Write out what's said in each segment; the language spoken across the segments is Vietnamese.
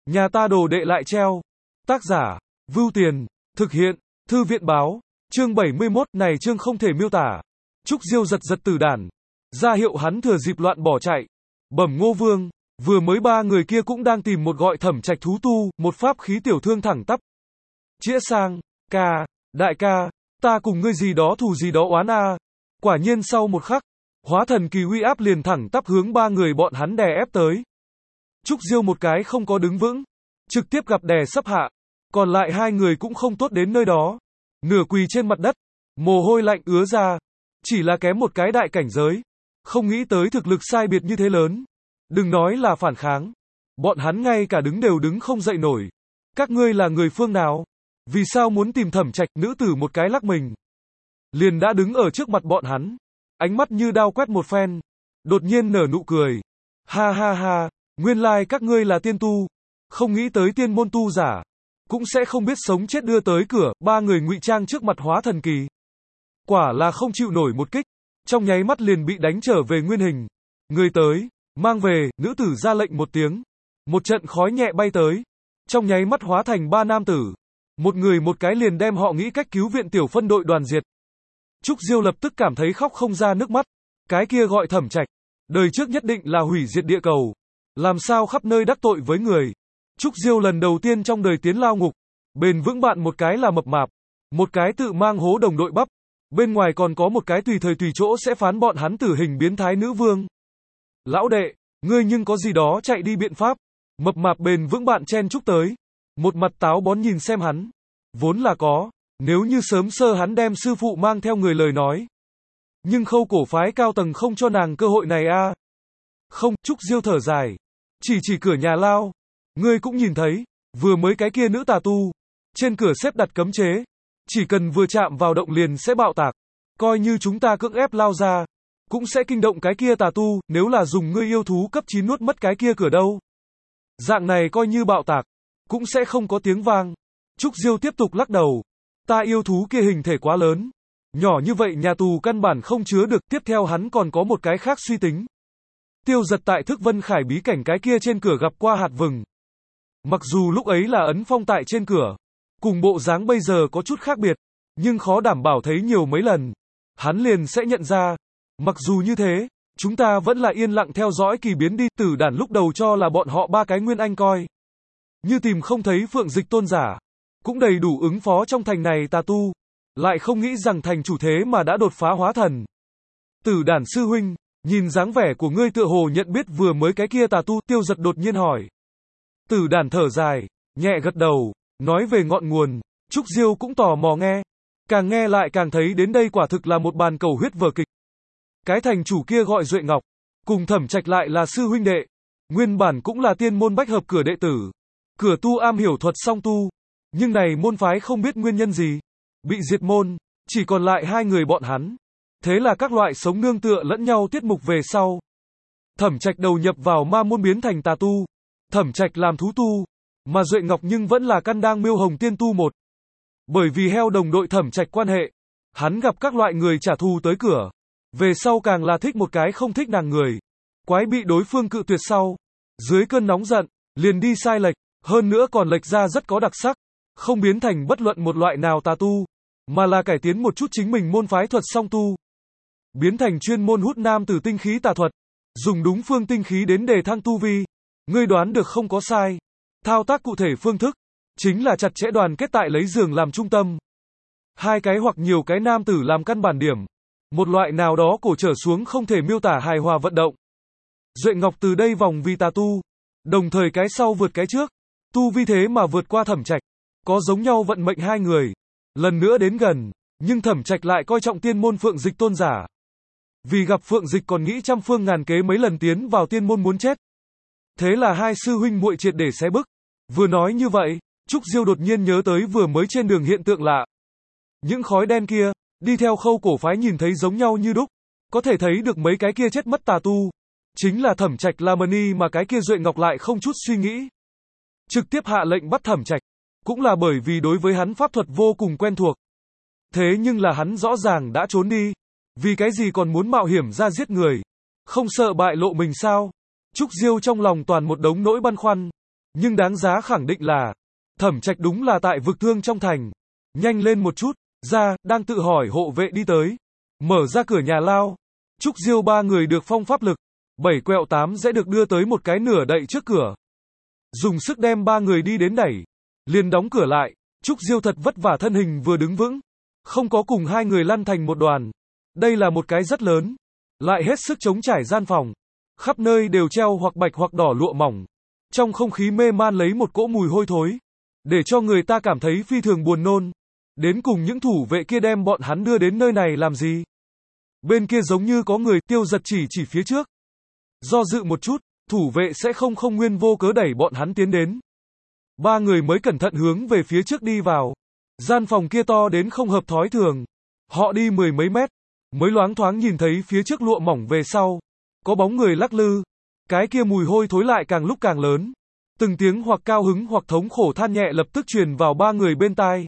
Nhà ta đồ đệ lại treo. Tác giả, Vưu Tiền, thực hiện, Thư viện báo, chương 71, này chương không thể miêu tả. Trúc Diêu giật giật tử đàn, ra hiệu hắn thừa dịp loạn bỏ chạy. Bẩm Ngô Vương, vừa mới ba người kia cũng đang tìm một gọi Thẩm Trạch thú tu, một pháp khí tiểu thương thẳng tắp. Chĩa sang, ca, đại ca, ta cùng ngươi gì đó thù gì đó oán a. Quả nhiên sau một khắc, hóa thần kỳ uy áp liền thẳng tắp hướng ba người bọn hắn đè ép tới. Trúc Diêu một cái không có đứng vững, trực tiếp gặp đè sấp hạ, còn lại hai người cũng không tốt đến nơi đó, nửa quỳ trên mặt đất, mồ hôi lạnh ứa ra, chỉ là kém một cái đại cảnh giới, không nghĩ tới thực lực sai biệt như thế lớn, đừng nói là phản kháng, bọn hắn ngay cả đứng đều đứng không dậy nổi. Các ngươi là người phương nào? Vì sao muốn tìm Thẩm Trạch? Nữ tử một cái lắc mình, liền đã đứng ở trước mặt bọn hắn, ánh mắt như đao quét một phen, đột nhiên nở nụ cười, ha ha ha, nguyên lai các ngươi là tiên tu, không nghĩ tới tiên môn tu giả cũng sẽ không biết sống chết đưa tới cửa. Ba người ngụy trang trước mặt hóa thần kỳ, quả là không chịu nổi một kích, trong nháy mắt liền bị đánh trở về nguyên hình. Người tới, mang về. Nữ tử ra lệnh một tiếng, một trận khói nhẹ bay tới, trong nháy mắt hóa thành ba nam tử, một người một cái liền đem họ nghĩ cách cứu viện tiểu phân đội đoàn diệt. Trúc Diêu lập tức cảm thấy khóc không ra nước mắt, cái kia gọi Thẩm Trạch, đời trước nhất định là hủy diệt địa cầu, làm sao khắp nơi đắc tội với người. Trúc Diêu lần đầu tiên trong đời tiến lao ngục, bền vững bạn một cái là mập mạp, một cái tự mang hố đồng đội bắp, bên ngoài còn có một cái tùy thời tùy chỗ sẽ phán bọn hắn tử hình biến thái nữ vương. Lão đệ, ngươi nhưng có gì đó chạy đi biện pháp. Mập mạp bền vững bạn chen chúc tới, một mặt táo bón nhìn xem hắn, vốn là có, nếu như sớm sơ hắn đem sư phụ mang theo người lời nói. Nhưng Khâu cổ phái cao tầng không cho nàng cơ hội này a. Không, Trúc Diêu thở dài, chỉ cửa nhà lao, ngươi cũng nhìn thấy, vừa mới cái kia nữ tà tu, trên cửa xếp đặt cấm chế, chỉ cần vừa chạm vào động liền sẽ bạo tạc, coi như chúng ta cưỡng ép lao ra, cũng sẽ kinh động cái kia tà tu, nếu là dùng ngươi yêu thú cấp 9 nuốt mất cái kia cửa đâu. Dạng này coi như bạo tạc, cũng sẽ không có tiếng vang. Trúc Diêu tiếp tục lắc đầu, ta yêu thú kia hình thể quá lớn, nhỏ như vậy nhà tù căn bản không chứa được. Tiếp theo hắn còn có một cái khác suy tính. Tiêu Giật tại Thức Vân Khải bí cảnh cái kia trên cửa gặp qua hạt vừng. Mặc dù lúc ấy là ấn phong tại trên cửa, cùng bộ dáng bây giờ có chút khác biệt, nhưng khó đảm bảo thấy nhiều mấy lần, hắn liền sẽ nhận ra. Mặc dù như thế, chúng ta vẫn là yên lặng theo dõi kỳ biến đi. Tử đàn lúc đầu cho là bọn họ ba cái nguyên anh coi như tìm không thấy Phượng Dịch tôn giả, cũng đầy đủ ứng phó trong thành này tà tu, lại không nghĩ rằng thành chủ thế mà đã đột phá hóa thần. Tử đàn sư huynh, nhìn dáng vẻ của ngươi tựa hồ nhận biết vừa mới cái kia tà tu. Tiêu Giật đột nhiên hỏi. Tử đàn thở dài, nhẹ gật đầu, nói về ngọn nguồn. Trúc Diêu cũng tò mò nghe lại càng thấy đến đây quả thực là một bàn cầu huyết vở kịch. Cái thành chủ kia gọi Duệ Ngọc, cùng Thẩm Trạch lại là sư huynh đệ, nguyên bản cũng là tiên môn bách hợp cửa đệ tử, cửa tu am hiểu thuật song tu, nhưng này môn phái không biết nguyên nhân gì, bị diệt môn, chỉ còn lại hai người bọn hắn. Thế là các loại sống nương tựa lẫn nhau tiết mục về sau. Thẩm Trạch đầu nhập vào ma môn biến thành tà tu, Thẩm Trạch làm thú tu, mà Duệ Ngọc nhưng vẫn là căn đang miêu hồng tiên tu một. Bởi vì heo đồng đội Thẩm Trạch quan hệ, hắn gặp các loại người trả thù tới cửa, về sau càng là thích một cái không thích nàng người, quái bị đối phương cự tuyệt sau, dưới cơn nóng giận, liền đi sai lệch, hơn nữa còn lệch ra rất có đặc sắc, không biến thành bất luận một loại nào tà tu, mà là cải tiến một chút chính mình môn phái thuật song tu, biến thành chuyên môn hút nam tử tinh khí tà thuật, dùng đúng phương tinh khí đến đề thăng tu vi. Ngươi đoán được không có sai, thao tác cụ thể phương thức chính là chặt chẽ đoàn kết tại lấy giường làm trung tâm, hai cái hoặc nhiều cái nam tử làm căn bản điểm, một loại nào đó cổ trở xuống không thể miêu tả hài hòa vận động. Duệ Ngọc từ đây vòng vì tà tu, đồng thời cái sau vượt cái trước, tu vi thế mà vượt qua Thẩm Trạch, có giống nhau vận mệnh hai người, lần nữa đến gần, nhưng Thẩm Trạch lại coi trọng tiên môn Phượng Dịch tôn giả. Vì gặp Phượng Dịch còn nghĩ trăm phương ngàn kế mấy lần tiến vào tiên môn muốn chết. Thế là hai sư huynh muội triệt để xé bức. Vừa nói như vậy, Trúc Diêu đột nhiên nhớ tới vừa mới trên đường hiện tượng lạ. Những khói đen kia, đi theo Khâu cổ phái nhìn thấy giống nhau như đúc, có thể thấy được mấy cái kia chết mất tà tu, chính là Thẩm Trạch Lamani, mà cái kia Duệ Ngọc lại không chút suy nghĩ, trực tiếp hạ lệnh bắt Thẩm Trạch, cũng là bởi vì đối với hắn pháp thuật vô cùng quen thuộc. Thế nhưng là hắn rõ ràng đã trốn đi, vì cái gì còn muốn mạo hiểm ra giết người, không sợ bại lộ mình sao? Trúc Diêu trong lòng toàn một đống nỗi băn khoăn. Nhưng đáng giá khẳng định là, Thẩm Trạch đúng là tại vực thương trong thành. Nhanh lên một chút, ra, đang tự hỏi hộ vệ đi tới. Mở ra cửa nhà lao. Trúc Diêu ba người được phong pháp lực. 7 quẹo 8 sẽ được đưa tới một cái nửa đậy trước cửa. Dùng sức đem ba người đi đến đẩy. Liền đóng cửa lại. Trúc Diêu thật vất vả thân hình vừa đứng vững. Không có cùng hai người lăn thành một đoàn. Đây là một cái rất lớn. Lại hết sức chống trải gian phòng. Khắp nơi đều treo hoặc bạch hoặc đỏ lụa mỏng. Trong không khí mê man lấy một cỗ mùi hôi thối. Để cho người ta cảm thấy phi thường buồn nôn. Đến cùng những thủ vệ kia đem bọn hắn đưa đến nơi này làm gì? Bên kia giống như có người, Tiêu Giật chỉ phía trước. Do dự một chút, thủ vệ sẽ không nguyên vô cớ đẩy bọn hắn tiến đến. Ba người mới cẩn thận hướng về phía trước đi vào. Gian phòng kia to đến không hợp thói thường. Họ đi 10 mấy mét, mới loáng thoáng nhìn thấy phía trước lụa mỏng về sau. Có bóng người lắc lư. Cái kia mùi hôi thối lại càng lúc càng lớn. Từng tiếng hoặc cao hứng hoặc thống khổ than nhẹ lập tức truyền vào ba người bên tai.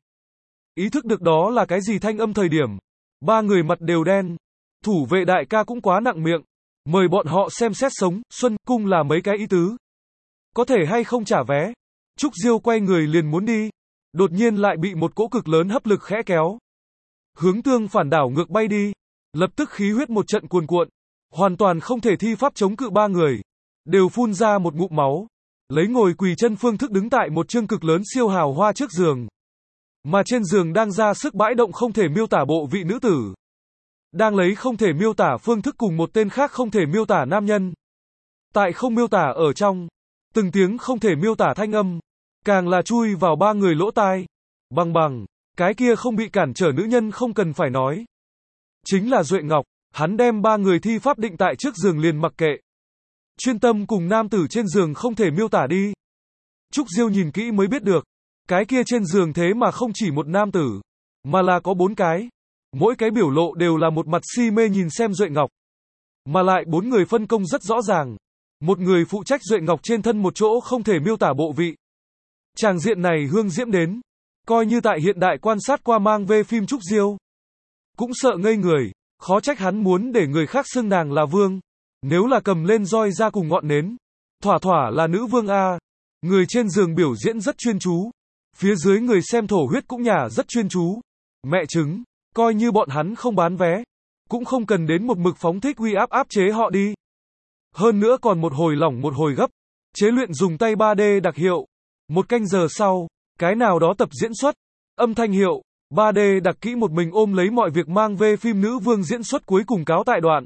Ý thức được đó là cái gì thanh âm thời điểm. Ba người mặt đều đen. Thủ vệ đại ca cũng quá nặng miệng. Mời bọn họ xem xét sống, Xuân, cung là mấy cái ý tứ. Có thể hay không trả vé. Trúc Diêu quay người liền muốn đi. Đột nhiên lại bị một cỗ cực lớn hấp lực khẽ kéo. Hướng tương phản đảo ngược bay đi. Lập tức khí huyết một trận cuồn cuộn. Hoàn toàn không thể thi pháp chống cự ba người. Đều phun ra một ngụm máu. Lấy ngồi quỳ chân phương thức đứng tại một chương cực lớn siêu hào hoa trước giường. Mà trên giường đang ra sức bãi động không thể miêu tả bộ vị nữ tử. Đang lấy không thể miêu tả phương thức cùng một tên khác không thể miêu tả nam nhân. Tại không miêu tả ở trong. Từng tiếng không thể miêu tả thanh âm. Càng là chui vào ba người lỗ tai. Bằng, cái kia không bị cản trở nữ nhân không cần phải nói. Chính là Duệ Ngọc, hắn đem ba người thi pháp định tại trước giường liền mặc kệ. Chuyên tâm cùng nam tử trên giường không thể miêu tả đi. Trúc Diêu nhìn kỹ mới biết được. Cái kia trên giường thế mà không chỉ một nam tử. Mà là có 4 cái. Mỗi cái biểu lộ đều là một mặt si mê nhìn xem Duệ Ngọc. Mà lại 4 người phân công rất rõ ràng. Một người phụ trách Duệ Ngọc trên thân một chỗ không thể miêu tả bộ vị. Tràng diện này hương diễm đến. Coi như tại hiện đại quan sát qua mang về phim Trúc Diêu. Cũng sợ ngây người. Khó trách hắn muốn để người khác xưng nàng là vương. Nếu là cầm lên roi ra cùng ngọn nến. Thỏa là nữ vương A. Người trên giường biểu diễn rất chuyên chú. Phía dưới người xem thổ huyết cũng nhả rất chuyên chú. Mẹ chứng. Coi như bọn hắn không bán vé. Cũng không cần đến một mực phóng thích uy áp chế họ đi. Hơn nữa còn một hồi lỏng một hồi gấp. Chế luyện dùng tay 3D đặc hiệu. 1 canh giờ sau. Cái nào đó tập diễn xuất. Âm thanh hiệu. 3D đặc kỹ một mình ôm lấy mọi việc mang về phim nữ vương diễn xuất cuối cùng cáo tại đoạn.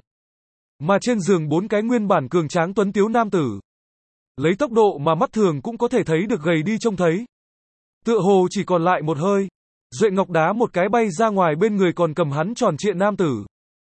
Mà trên giường 4 cái nguyên bản cường tráng tuấn tiếu nam tử. Lấy tốc độ mà mắt thường cũng có thể thấy được gầy đi trông thấy. Tựa hồ chỉ còn lại một hơi. Duệ Ngọc đá một cái bay ra ngoài bên người còn cầm hắn tròn trịa nam tử.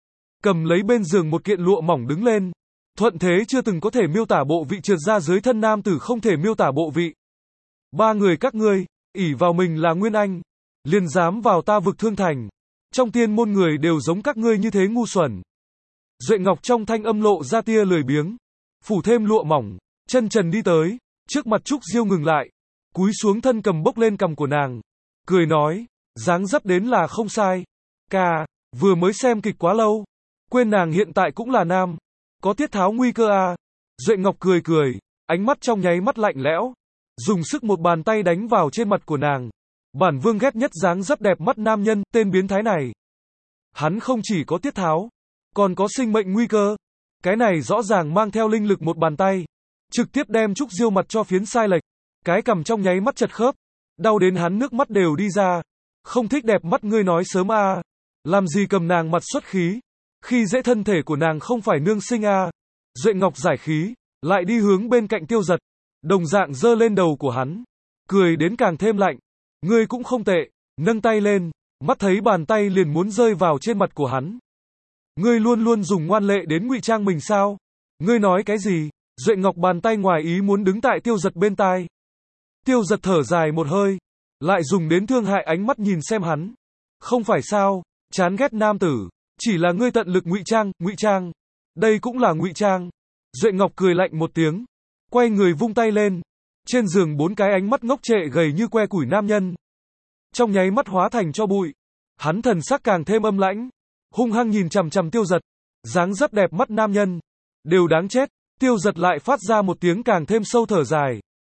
Cầm lấy bên giường một kiện lụa mỏng đứng lên. Thuận thế chưa từng có thể miêu tả bộ vị trượt ra dưới thân nam tử không thể miêu tả bộ vị. Ba người các ngươi, ỷ vào mình là Nguyên Anh. Liền dám vào ta vực thương thành. Trong tiên môn người đều giống các ngươi như thế ngu xuẩn. Duệ Ngọc trong thanh âm lộ ra tia lười biếng. Phủ thêm lụa mỏng. Chân trần đi tới. Trước mặt Trúc Diêu ngừng lại. Cúi xuống thân cầm bốc lên cằm của nàng. Cười nói. Dáng dấp đến là không sai. Ca, vừa mới xem kịch quá lâu. Quên nàng hiện tại cũng là nam. Có tiết tháo nguy cơ à. Duệ Ngọc cười. Ánh mắt trong nháy mắt lạnh lẽo. Dùng sức một bàn tay đánh vào trên mặt của nàng. Bản vương ghét nhất dáng dấp đẹp mắt nam nhân, tên biến thái này. Hắn không chỉ có tiết tháo. Còn có sinh mệnh nguy cơ. Cái này rõ ràng mang theo linh lực một bàn tay. Trực tiếp đem Trúc Diêu mặt cho phiến sai lệch. Cái cằm trong nháy mắt chật khớp. Đau đến hắn nước mắt đều đi ra. Không thích đẹp mắt ngươi nói sớm à. Làm gì cầm nàng mặt xuất khí. Khi dễ thân thể của nàng không phải nương sinh à. Duệ Ngọc giải khí. Lại đi hướng bên cạnh Tiêu Giật. Đồng dạng giơ lên đầu của hắn. Cười đến càng thêm lạnh. Ngươi cũng không tệ. Nâng tay lên. Mắt thấy bàn tay liền muốn rơi vào trên mặt của hắn. Ngươi luôn luôn dùng ngoan lệ đến ngụy trang mình sao? Ngươi nói cái gì? Duệ Ngọc bàn tay ngoài ý muốn đứng tại Tiêu Giật bên tai. Tiêu Giật thở dài một hơi. Lại dùng đến thương hại ánh mắt nhìn xem hắn. Không phải sao? Chán ghét nam tử. Chỉ là ngươi tận lực ngụy trang. Đây cũng là ngụy trang. Duệ Ngọc cười lạnh một tiếng. Quay người vung tay lên. Trên giường 4 cái ánh mắt ngốc trệ gầy như que củi nam nhân. Trong nháy mắt hóa thành cho bụi. Hắn thần sắc càng thêm âm lãnh. Hung hăng nhìn chằm chằm Tiêu Giật. Dáng dấp đẹp mắt nam nhân. Đều đáng chết. Tiêu Giật lại phát ra một tiếng càng thêm sâu thở dài.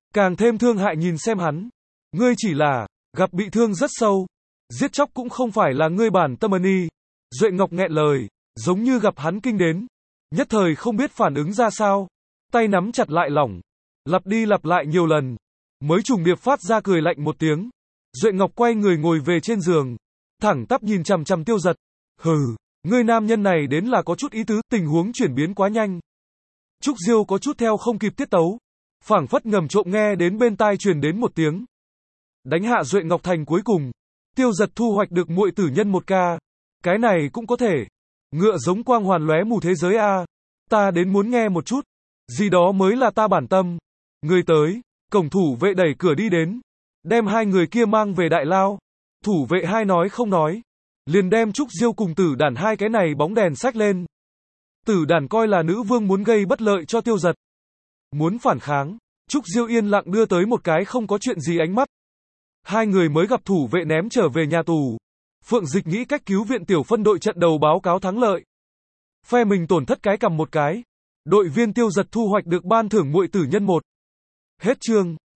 càng thêm thương hại nhìn xem hắn. Ngươi chỉ là, gặp bị thương rất sâu. Giết chóc cũng không phải là ngươi bản tâm y. Duệ Ngọc nghẹn lời, giống như gặp hắn kinh đến. Nhất thời không biết phản ứng ra sao. Tay nắm chặt lại lỏng. Lặp đi lặp lại nhiều lần. Mới trùng điệp phát ra cười lạnh một tiếng. Duệ Ngọc quay người ngồi về trên giường. Thẳng tắp nhìn chằm chằm Tiêu Giật. Hừ, ngươi nam nhân này đến là có chút ý tứ, tình huống chuyển biến quá nhanh. Trúc Diêu có chút theo không kịp tiết tấu. Phảng phất ngầm trộm nghe đến bên tai truyền đến một tiếng. Đánh hạ Duệ Ngọc thành cuối cùng. Tiêu Giật thu hoạch được muội tử nhân 1K. Cái này cũng có thể. Ngựa giống quang hoàn lóe mù thế giới a. Ta đến muốn nghe một chút. Gì đó mới là ta bản tâm. Người tới, cổng thủ vệ đẩy cửa đi đến. Đem hai người kia mang về đại lao. Thủ vệ hai nói không nói. Liền đem Trúc Diêu cùng Tử Đản hai cái này bóng đèn xách lên. Tử Đản coi là nữ vương muốn gây bất lợi cho Tiêu Giật. Muốn phản kháng. Trúc Diêu yên lặng đưa tới một cái không có chuyện gì ánh mắt. Hai người mới gặp thủ vệ ném trở về nhà tù. Phượng Dịch nghĩ cách cứu viện tiểu phân đội trận đầu báo cáo thắng lợi. Phe mình tổn thất cái cầm một cái. Đội viên Tiêu Giật thu hoạch được ban thưởng muội tử nhân 1. Hết chương.